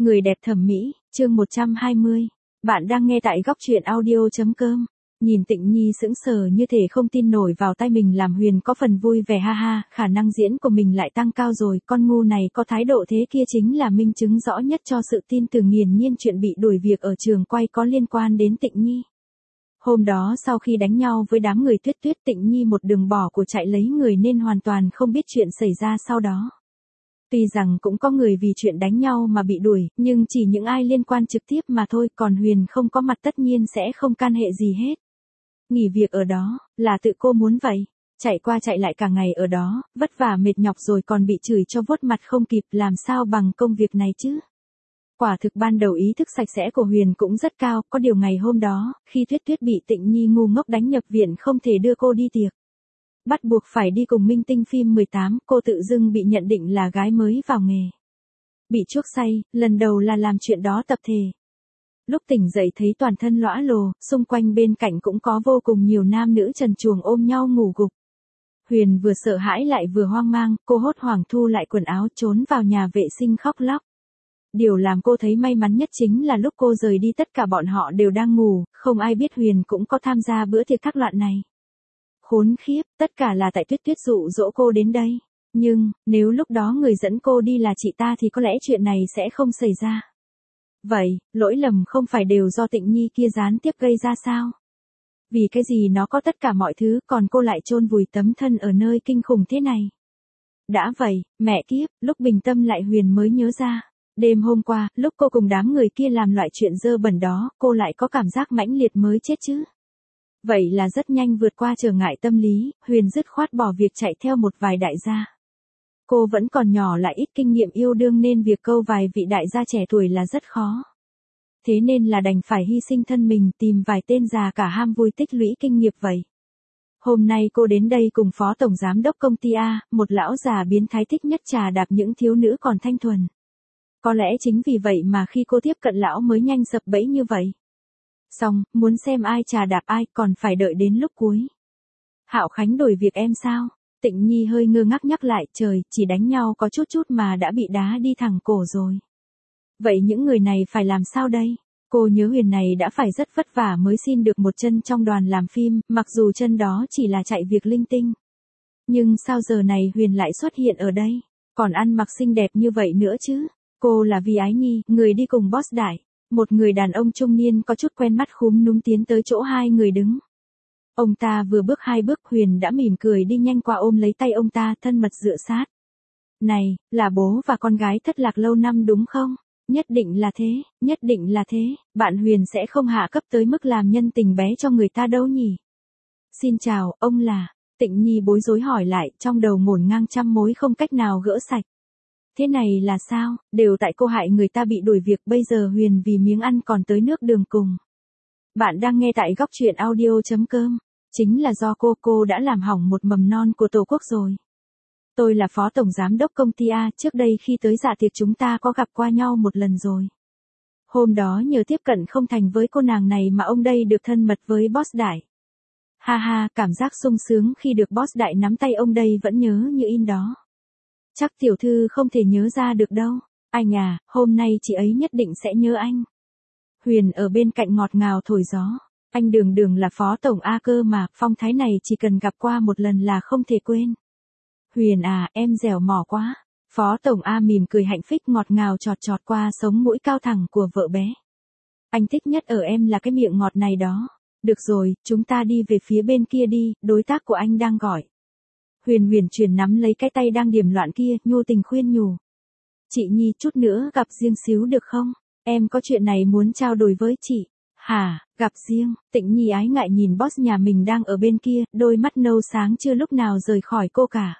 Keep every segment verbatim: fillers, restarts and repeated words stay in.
Người đẹp thẩm mỹ, chương một trăm hai mươi. Bạn đang nghe tại góc truyện audio chấm com. Nhìn Tịnh Nhi sững sờ như thể không tin nổi vào tay mình làm Huyền có phần vui vẻ ha ha, khả năng diễn của mình lại tăng cao rồi, con ngu này có thái độ thế kia chính là minh chứng rõ nhất cho sự tin tưởng nghiền nhiên chuyện bị đuổi việc ở trường quay có liên quan đến Tịnh Nhi. Hôm đó sau khi đánh nhau với đám người Tuyết Tuyết, Tịnh Nhi một đường bỏ của chạy lấy người nên hoàn toàn không biết chuyện xảy ra sau đó. Tuy rằng cũng có người vì chuyện đánh nhau mà bị đuổi, nhưng chỉ những ai liên quan trực tiếp mà thôi, còn Huyền không có mặt tất nhiên sẽ không can hệ gì hết. Nghỉ việc ở đó, là tự cô muốn vậy. Chạy qua chạy lại cả ngày ở đó, vất vả mệt nhọc rồi còn bị chửi cho vuốt mặt không kịp, làm sao bằng công việc này chứ. Quả thực ban đầu ý thức sạch sẽ của Huyền cũng rất cao, có điều ngày hôm đó, khi Tuyết Tuyết bị Tịnh Nhi ngu ngốc đánh nhập viện không thể đưa cô đi tiệc. Bắt buộc phải đi cùng minh tinh phim mười tám, cô tự dưng bị nhận định là gái mới vào nghề. Bị chuốc say, lần đầu là làm chuyện đó tập thể. Lúc tỉnh dậy thấy toàn thân lõa lồ, xung quanh bên cạnh cũng có vô cùng nhiều nam nữ trần truồng ôm nhau ngủ gục. Huyền vừa sợ hãi lại vừa hoang mang, cô hốt hoảng thu lại quần áo trốn vào nhà vệ sinh khóc lóc. Điều làm cô thấy may mắn nhất chính là lúc cô rời đi tất cả bọn họ đều đang ngủ, không ai biết Huyền cũng có tham gia bữa tiệc thác loạn này. Khốn khiếp, tất cả là tại Tuyết Tuyết dụ dỗ cô đến đây. Nhưng, nếu lúc đó người dẫn cô đi là chị ta thì có lẽ chuyện này sẽ không xảy ra. Vậy, lỗi lầm không phải đều do Tịnh Nhi kia gián tiếp gây ra sao? Vì cái gì nó có tất cả mọi thứ còn cô lại chôn vùi tấm thân ở nơi kinh khủng thế này? Đã vậy, mẹ kiếp, lúc bình tâm lại Huyền mới nhớ ra. Đêm hôm qua, lúc cô cùng đám người kia làm loại chuyện dơ bẩn đó, cô lại có cảm giác mãnh liệt mới chết chứ. Vậy là rất nhanh vượt qua trở ngại tâm lý, Huyền dứt khoát bỏ việc chạy theo một vài đại gia. Cô vẫn còn nhỏ lại ít kinh nghiệm yêu đương nên việc câu vài vị đại gia trẻ tuổi là rất khó. Thế nên là đành phải hy sinh thân mình tìm vài tên già cả ham vui tích lũy kinh nghiệm vậy. Hôm nay cô đến đây cùng phó tổng giám đốc công ty A, một lão già biến thái thích nhất trà đạp những thiếu nữ còn thanh thuần. Có lẽ chính vì vậy mà khi cô tiếp cận lão mới nhanh sập bẫy như vậy. Xong, muốn xem ai trà đạp ai còn phải đợi đến lúc cuối. Hạo Khánh đổi việc em sao? Tịnh Nhi hơi ngơ ngác nhắc lại, trời, chỉ đánh nhau có chút chút mà đã bị đá đi thẳng cổ rồi. Vậy những người này phải làm sao đây? Cô nhớ Huyền này đã phải rất vất vả mới xin được một chân trong đoàn làm phim, mặc dù chân đó chỉ là chạy việc linh tinh. Nhưng sao giờ này Huyền lại xuất hiện ở đây? Còn ăn mặc xinh đẹp như vậy nữa chứ? Cô là Vi Ái Nhi, người đi cùng boss đại. Một người đàn ông trung niên có chút quen mắt khúm núm tiến tới chỗ hai người đứng. Ông ta vừa bước hai bước Huyền đã mỉm cười đi nhanh qua ôm lấy tay ông ta thân mật dựa sát. Này, là bố và con gái thất lạc lâu năm đúng không? Nhất định là thế, nhất định là thế, bạn Huyền sẽ không hạ cấp tới mức làm nhân tình bé cho người ta đâu nhỉ? Xin chào, ông là, Tịnh Nhi bối rối hỏi lại trong đầu ngổn ngang trăm mối không cách nào gỡ sạch. Thế này là sao, đều tại cô hại người ta bị đuổi việc bây giờ Huyền vì miếng ăn còn tới nước đường cùng. Bạn đang nghe tại góc truyện audio chấm com, chính là do cô cô đã làm hỏng một mầm non của Tổ quốc rồi. Tôi là phó tổng giám đốc công ty A, trước đây khi tới dạ tiệc chúng ta có gặp qua nhau một lần rồi. Hôm đó nhờ tiếp cận không thành với cô nàng này mà ông đây được thân mật với boss đại. Ha ha, cảm giác sung sướng khi được boss đại nắm tay ông đây vẫn nhớ như in đó. Chắc tiểu thư không thể nhớ ra được đâu. Anh à, hôm nay chị ấy nhất định sẽ nhớ anh. Huyền ở bên cạnh ngọt ngào thổi gió. Anh đường đường là phó tổng A cơ mà, phong thái này chỉ cần gặp qua một lần là không thể quên. Huyền à, em dẻo mỏ quá. Phó tổng A mỉm cười hạnh phúc ngọt ngào chọt chọt qua sống mũi cao thẳng của vợ bé. Anh thích nhất ở em là cái miệng ngọt này đó. Được rồi, chúng ta đi về phía bên kia đi, đối tác của anh đang gọi. Huyền huyền chuyển nắm lấy cái tay đang điềm loạn kia, nhu tình khuyên nhủ. Chị Nhi chút nữa gặp riêng xíu được không? Em có chuyện này muốn trao đổi với chị. Hả, gặp riêng, Tịnh Nhi ái ngại nhìn boss nhà mình đang ở bên kia, đôi mắt nâu sáng chưa lúc nào rời khỏi cô cả.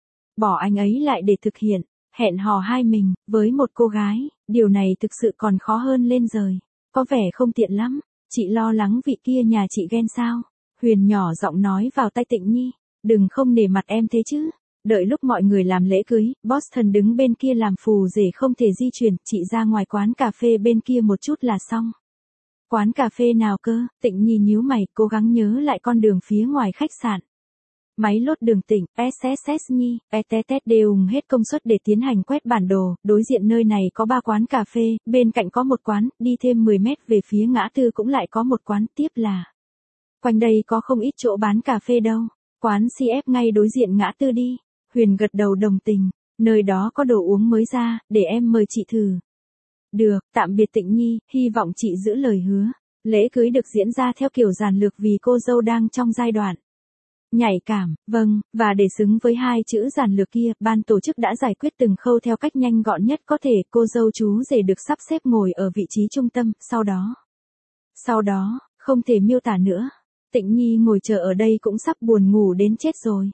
Bỏ anh ấy lại để thực hiện, hẹn hò hai mình, với một cô gái, điều này thực sự còn khó hơn lên rồi. Có vẻ không tiện lắm, chị lo lắng vị kia nhà chị ghen sao? Huyền nhỏ giọng nói vào tai Tịnh Nhi. Đừng không nể mặt em thế chứ. Đợi lúc mọi người làm lễ cưới, boss thần đứng bên kia làm phù rể không thể di chuyển, chị ra ngoài quán cà phê bên kia một chút là xong. Quán cà phê nào cơ? Tịnh Nhi nhíu mày, cố gắng nhớ lại con đường phía ngoài khách sạn. Máy lốt đường tỉnh, ét ét ét Nhi, e tê tê đều hết công suất để tiến hành quét bản đồ, đối diện nơi này có ba quán cà phê, bên cạnh có một quán, đi thêm mười mét về phía ngã tư cũng lại có một quán, tiếp là. Quanh đây có không ít chỗ bán cà phê đâu, quán xê ép ngay đối diện ngã tư đi. Huyền gật đầu đồng tình, nơi đó có đồ uống mới ra, để em mời chị thử. Được, tạm biệt Tịnh Nhi, hy vọng chị giữ lời hứa. Lễ cưới được diễn ra theo kiểu giản lược vì cô dâu đang trong giai đoạn nhạy cảm, vâng, và để xứng với hai chữ giản lược kia, ban tổ chức đã giải quyết từng khâu theo cách nhanh gọn nhất có thể, cô dâu chú rể được sắp xếp ngồi ở vị trí trung tâm, sau đó. Sau đó, không thể miêu tả nữa. Tịnh Nhi ngồi chờ ở đây cũng sắp buồn ngủ đến chết rồi.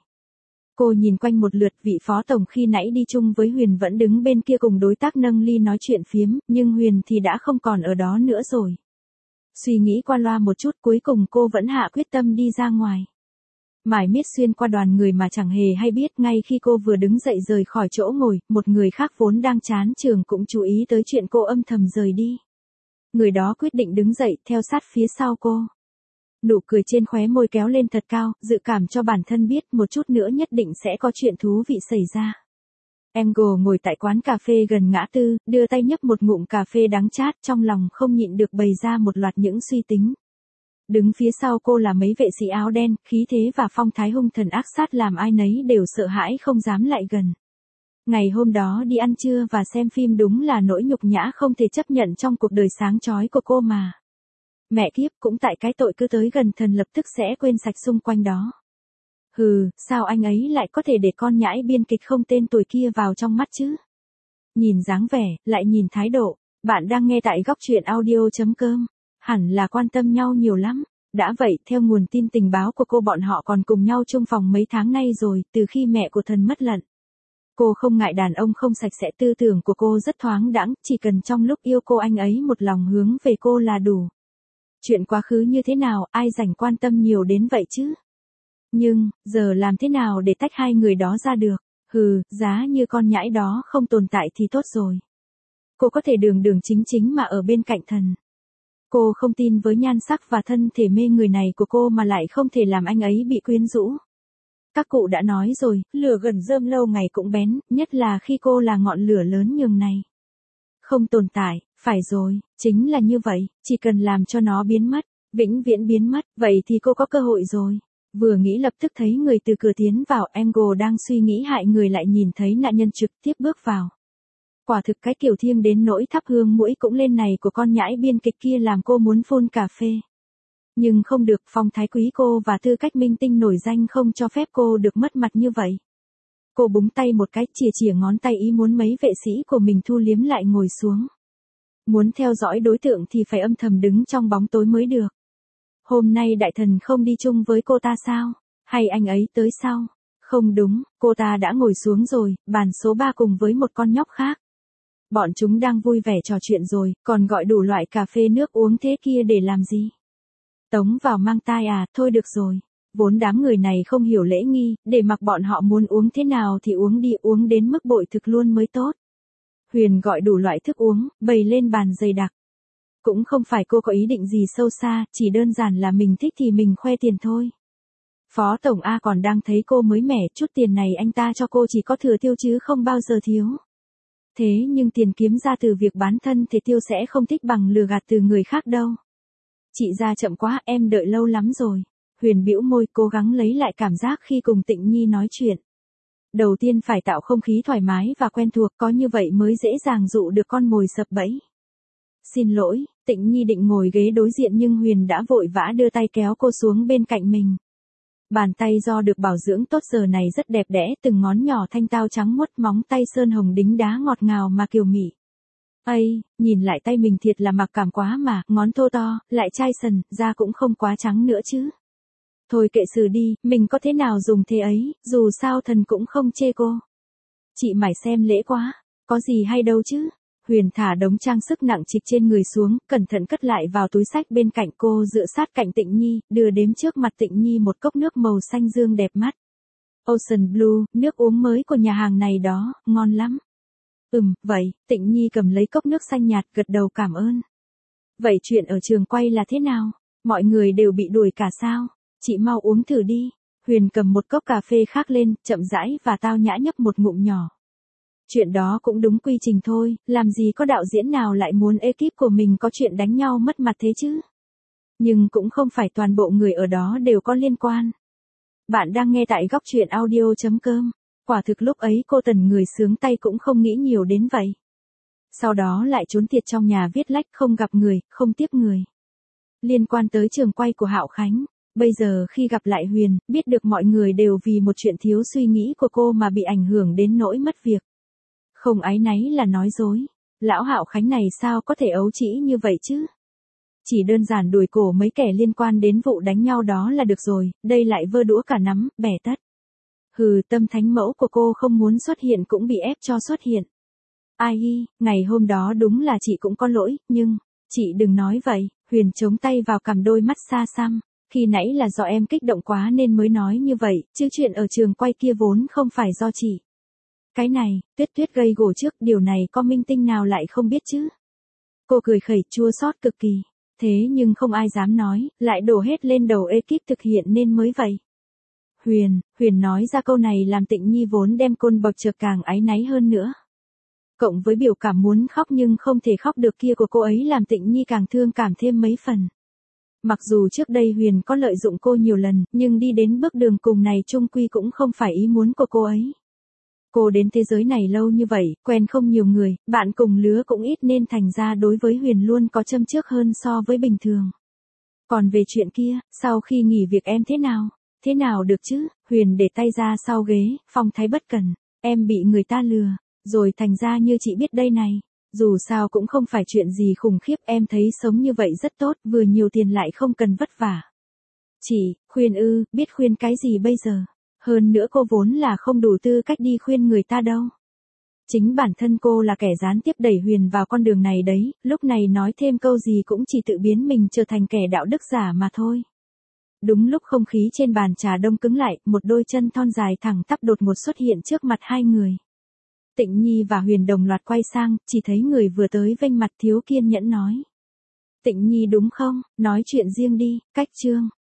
Cô nhìn quanh một lượt, vị phó tổng khi nãy đi chung với Huyền vẫn đứng bên kia cùng đối tác nâng ly nói chuyện phiếm, nhưng Huyền thì đã không còn ở đó nữa rồi. Suy nghĩ qua loa một chút, cuối cùng cô vẫn hạ quyết tâm đi ra ngoài. Mải miết xuyên qua đoàn người mà chẳng hề hay biết, ngay khi cô vừa đứng dậy rời khỏi chỗ ngồi, một người khác vốn đang chán trường cũng chú ý tới chuyện cô âm thầm rời đi. Người đó quyết định đứng dậy, theo sát phía sau cô. Nụ cười trên khóe môi kéo lên thật cao, dự cảm cho bản thân biết một chút nữa nhất định sẽ có chuyện thú vị xảy ra. Angle ngồi tại quán cà phê gần ngã tư, đưa tay nhấp một ngụm cà phê đắng chát, trong lòng không nhịn được bày ra một loạt những suy tính. Đứng phía sau cô là mấy vệ sĩ áo đen, khí thế và phong thái hung thần ác sát làm ai nấy đều sợ hãi không dám lại gần. Ngày hôm đó đi ăn trưa và xem phim đúng là nỗi nhục nhã không thể chấp nhận trong cuộc đời sáng chói của cô mà. Mẹ kiếp, cũng tại cái tội cứ tới gần thần lập tức sẽ quên sạch xung quanh đó. Hừ, sao anh ấy lại có thể để con nhãi biên kịch không tên tuổi kia vào trong mắt chứ? Nhìn dáng vẻ, lại nhìn thái độ, bạn đang nghe tại góc truyện audio chấm com. Hẳn là quan tâm nhau nhiều lắm. Đã vậy, theo nguồn tin tình báo của cô, bọn họ còn cùng nhau chung phòng mấy tháng nay rồi, từ khi mẹ của thần mất lận. Cô không ngại đàn ông không sạch sẽ, tư tưởng của cô rất thoáng đãng, chỉ cần trong lúc yêu cô anh ấy một lòng hướng về cô là đủ. Chuyện quá khứ như thế nào, ai rảnh quan tâm nhiều đến vậy chứ? Nhưng, giờ làm thế nào để tách hai người đó ra được? Hừ, giá như con nhãi đó không tồn tại thì tốt rồi. Cô có thể đường đường chính chính mà ở bên cạnh thần. Cô không tin với nhan sắc và thân thể mê người này của cô mà lại không thể làm anh ấy bị quyến rũ. Các cụ đã nói rồi, lửa gần rơm lâu ngày cũng bén, nhất là khi cô là ngọn lửa lớn nhường này. Không tồn tại, phải rồi, chính là như vậy, chỉ cần làm cho nó biến mất, vĩnh viễn biến mất, vậy thì cô có cơ hội rồi. Vừa nghĩ lập tức thấy người từ cửa tiến vào, Angle đang suy nghĩ hại người lại nhìn thấy nạn nhân trực tiếp bước vào. Quả thực cái kiểu thiêng đến nỗi thắp hương mũi cũng lên này của con nhãi biên kịch kia làm cô muốn phun cà phê. Nhưng không được, phong thái quý cô và tư cách minh tinh nổi danh không cho phép cô được mất mặt như vậy. Cô búng tay một cái, chìa chìa ngón tay ý muốn mấy vệ sĩ của mình thu liếm lại ngồi xuống. Muốn theo dõi đối tượng thì phải âm thầm đứng trong bóng tối mới được. Hôm nay đại thần không đi chung với cô ta sao? Hay anh ấy tới sau? Không đúng, cô ta đã ngồi xuống rồi, bàn số ba cùng với một con nhóc khác. Bọn chúng đang vui vẻ trò chuyện rồi, còn gọi đủ loại cà phê nước uống thế kia để làm gì? Tống vào mang tai à, thôi được rồi. Vốn đám người này không hiểu lễ nghi, để mặc bọn họ muốn uống thế nào thì uống đi, uống đến mức bội thực luôn mới tốt. Huyền gọi đủ loại thức uống, bày lên bàn dày đặc. Cũng không phải cô có ý định gì sâu xa, chỉ đơn giản là mình thích thì mình khoe tiền thôi. Phó Tổng A còn đang thấy cô mới mẻ, chút tiền này anh ta cho cô chỉ có thừa tiêu chứ không bao giờ thiếu. Thế nhưng tiền kiếm ra từ việc bán thân thể tiêu sẽ không thích bằng lừa gạt từ người khác đâu. Chị ra chậm quá, em đợi lâu lắm rồi. Huyền bĩu môi, cố gắng lấy lại cảm giác khi cùng Tịnh Nhi nói chuyện. Đầu tiên phải tạo không khí thoải mái và quen thuộc, có như vậy mới dễ dàng dụ được con mồi sập bẫy. Xin lỗi, Tịnh Nhi định ngồi ghế đối diện nhưng Huyền đã vội vã đưa tay kéo cô xuống bên cạnh mình. Bàn tay do được bảo dưỡng tốt giờ này rất đẹp đẽ, từng ngón nhỏ thanh tao trắng muốt, móng tay sơn hồng đính đá ngọt ngào mà kiều mị. Ây, nhìn lại tay mình thiệt là mặc cảm quá mà, ngón thô to, lại chai sần, da cũng không quá trắng nữa chứ. Thôi kệ xử đi, mình có thế nào dùng thế ấy, dù sao thần cũng không chê cô. Chị mải xem lễ quá, có gì hay đâu chứ. Huyền thả đống trang sức nặng trịch trên người xuống, cẩn thận cất lại vào túi xách bên cạnh cô, dựa sát cạnh Tịnh Nhi, đưa đếm trước mặt Tịnh Nhi một cốc nước màu xanh dương đẹp mắt. Ocean Blue, nước uống mới của nhà hàng này đó, ngon lắm. Ừm, vậy, Tịnh Nhi cầm lấy cốc nước xanh nhạt, gật đầu cảm ơn. Vậy chuyện ở trường quay là thế nào? Mọi người đều bị đuổi cả sao? Chị mau uống thử đi. Huyền cầm một cốc cà phê khác lên, chậm rãi và tao nhã nhấp một ngụm nhỏ. Chuyện đó cũng đúng quy trình thôi, làm gì có đạo diễn nào lại muốn ekip của mình có chuyện đánh nhau mất mặt thế chứ. Nhưng cũng không phải toàn bộ người ở đó đều có liên quan. Bạn đang nghe tại góc truyện audio.com. Quả thực lúc ấy cô Tần người sướng tay cũng không nghĩ nhiều đến vậy. Sau đó lại trốn tiệt trong nhà viết lách, không gặp người, không tiếp người. Liên quan tới trường quay của Hạo Khánh, bây giờ khi gặp lại Huyền, biết được mọi người đều vì một chuyện thiếu suy nghĩ của cô mà bị ảnh hưởng đến nỗi mất việc. Không áy náy là nói dối. Lão Hạo Khánh này sao có thể ấu trĩ như vậy chứ? Chỉ đơn giản đuổi cổ mấy kẻ liên quan đến vụ đánh nhau đó là được rồi, đây lại vơ đũa cả nắm, bẻ tất. Hừ, tâm thánh mẫu của cô không muốn xuất hiện cũng bị ép cho xuất hiện. Ai hi, ngày hôm đó đúng là chị cũng có lỗi, nhưng, chị đừng nói vậy. Huyền chống tay vào cằm, đôi mắt xa xăm. Khi nãy là do em kích động quá nên mới nói như vậy, chứ chuyện ở trường quay kia vốn không phải do chị. Cái này, Tuyết Tuyết gây gổ trước, điều này có minh tinh nào lại không biết chứ? Cô cười khẩy, chua xót cực kỳ. Thế nhưng không ai dám nói, lại đổ hết lên đầu ekip thực hiện nên mới vậy. Huyền, Huyền nói ra câu này làm Tịnh Nhi vốn đem côn bậc chợt càng áy náy hơn nữa. Cộng với biểu cảm muốn khóc nhưng không thể khóc được kia của cô ấy làm Tịnh Nhi càng thương cảm thêm mấy phần. Mặc dù trước đây Huyền có lợi dụng cô nhiều lần, nhưng đi đến bước đường cùng này chung quy cũng không phải ý muốn của cô ấy. Cô đến thế giới này lâu như vậy, quen không nhiều người, bạn cùng lứa cũng ít nên thành ra đối với Huyền luôn có châm chước hơn so với bình thường. Còn về chuyện kia, sau khi nghỉ việc em thế nào? Thế nào được chứ? Huyền để tay ra sau ghế, phong thái bất cần. Em bị người ta lừa, rồi thành ra như chị biết đây này. Dù sao cũng không phải chuyện gì khủng khiếp, em thấy sống như vậy rất tốt, vừa nhiều tiền lại không cần vất vả. Chị, khuyên ư, biết khuyên cái gì bây giờ? Hơn nữa cô vốn là không đủ tư cách đi khuyên người ta đâu. Chính bản thân cô là kẻ gián tiếp đẩy Huyền vào con đường này đấy, lúc này nói thêm câu gì cũng chỉ tự biến mình trở thành kẻ đạo đức giả mà thôi. Đúng lúc không khí trên bàn trà đông cứng lại, một đôi chân thon dài thẳng tắp đột ngột xuất hiện trước mặt hai người. Tịnh Nhi và Huyền đồng loạt quay sang, chỉ thấy người vừa tới vênh mặt thiếu kiên nhẫn nói. Tịnh Nhi đúng không, nói chuyện riêng đi, cách trương.